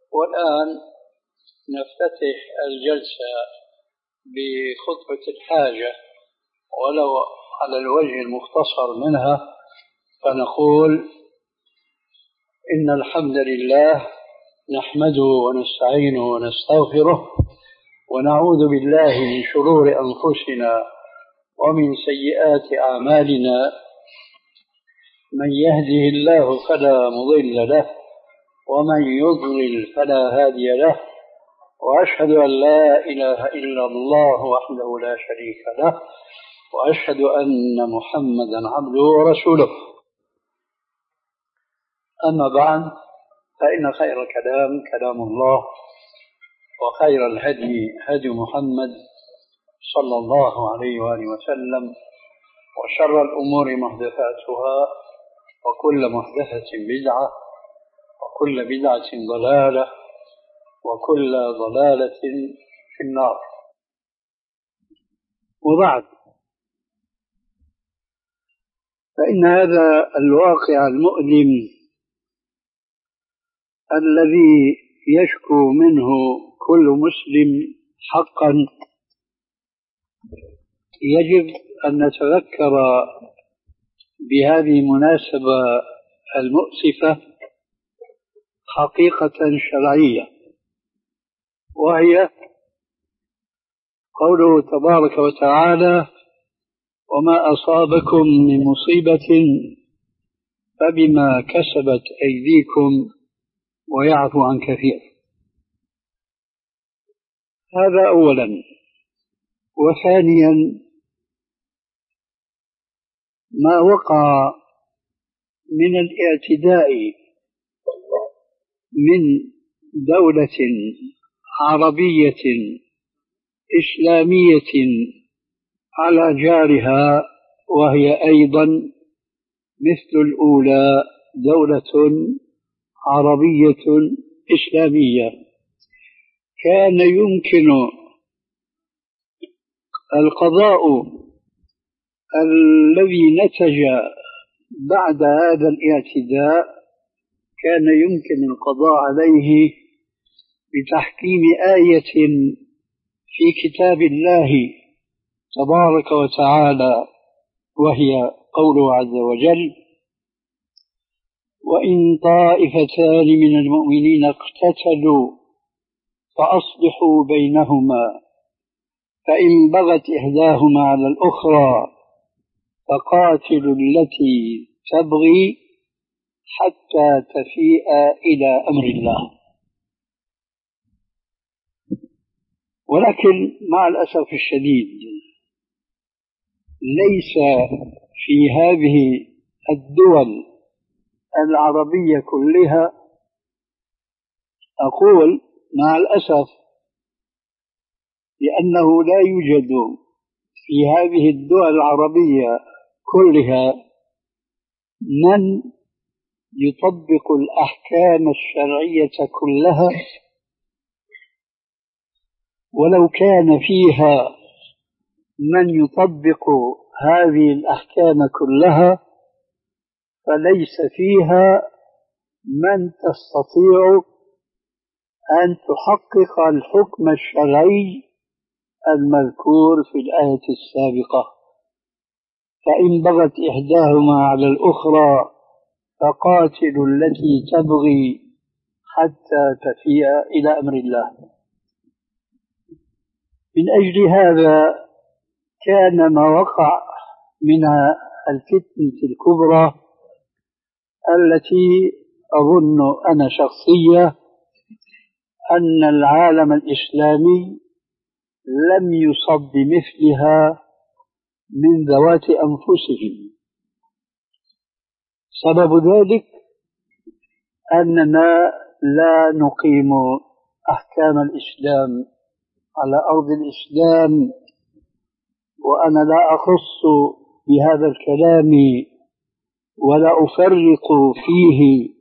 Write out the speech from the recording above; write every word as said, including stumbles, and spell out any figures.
والآن نفتتح الجلسة بخطبة الحاجة ولو على الوجه المختصر منها، فنقول إن الحمد لله نحمده ونستعينه ونستغفره ونعوذ بالله من شرور أنفسنا ومن سيئات أعمالنا، من يهده الله فلا مضل له ومن يضلل فلا هادي له، وأشهد أن لا إله إلا الله وحده لا شريك له، وأشهد أن محمدا عبده ورسوله. أما بعد، فإن خير الكلام كلام الله، وخير الهدي هدي محمد صلى الله عليه وآله وسلم، وشر الأمور محدثاتها، وكل محدثة بدعة، وكل بدعة ضلالة، وكل ضلالة في النار. وبعد، فإن هذا الواقع المؤلم الذي يشكو منه كل مسلم حقا يجب أن نتذكر بهذه المناسبة المؤسفة حقيقة شرعية، وهي قوله تبارك وتعالى: وما أصابكم من مصيبة فبما كسبت أيديكم ويعفو عن كثير. هذا أولا. وثانيا، ما وقع من الاعتداء من دولة عربية إسلامية على جارها، وهي أيضا مثل الأولى دولة عربية إسلامية، كان يمكن القضاء الذي نتج بعد هذا الاعتداء كان يمكن القضاء عليه بتحكيم آية في كتاب الله تبارك وتعالى، وهي قوله عز وجل: وإن طائفتان من المؤمنين اقتتلوا فأصلحوا بينهما، فإن بغت إحداهما على الأخرى فقاتلوا التي تبغي حتى تفيء إلى أمر الله. ولكن مع الأسف الشديد ليس في هذه الدول العربية كلها، أقول مع الأسف لأنه لا يوجد في هذه الدول العربية كلها من يطبق الأحكام الشرعية كلها، ولو كان فيها من يطبق هذه الأحكام كلها فليس فيها من تستطيع أن تحقق الحكم الشرعي المذكور في الآية السابقة: فإن بغت إحداهما على الأخرى فقاتلوا التي تبغي حتى تفيء إلى أمر الله. من أجل هذا كان ما وقع من الفتنة الكبرى التي أظن أنا شخصيا أن العالم الإسلامي لم يصب بمثلها من ذوات أنفسهم. سبب ذلك أننا لا نقيم أحكام الإسلام على أرض الإسلام، وأنا لا أخص بهذا الكلام ولا أفرق فيه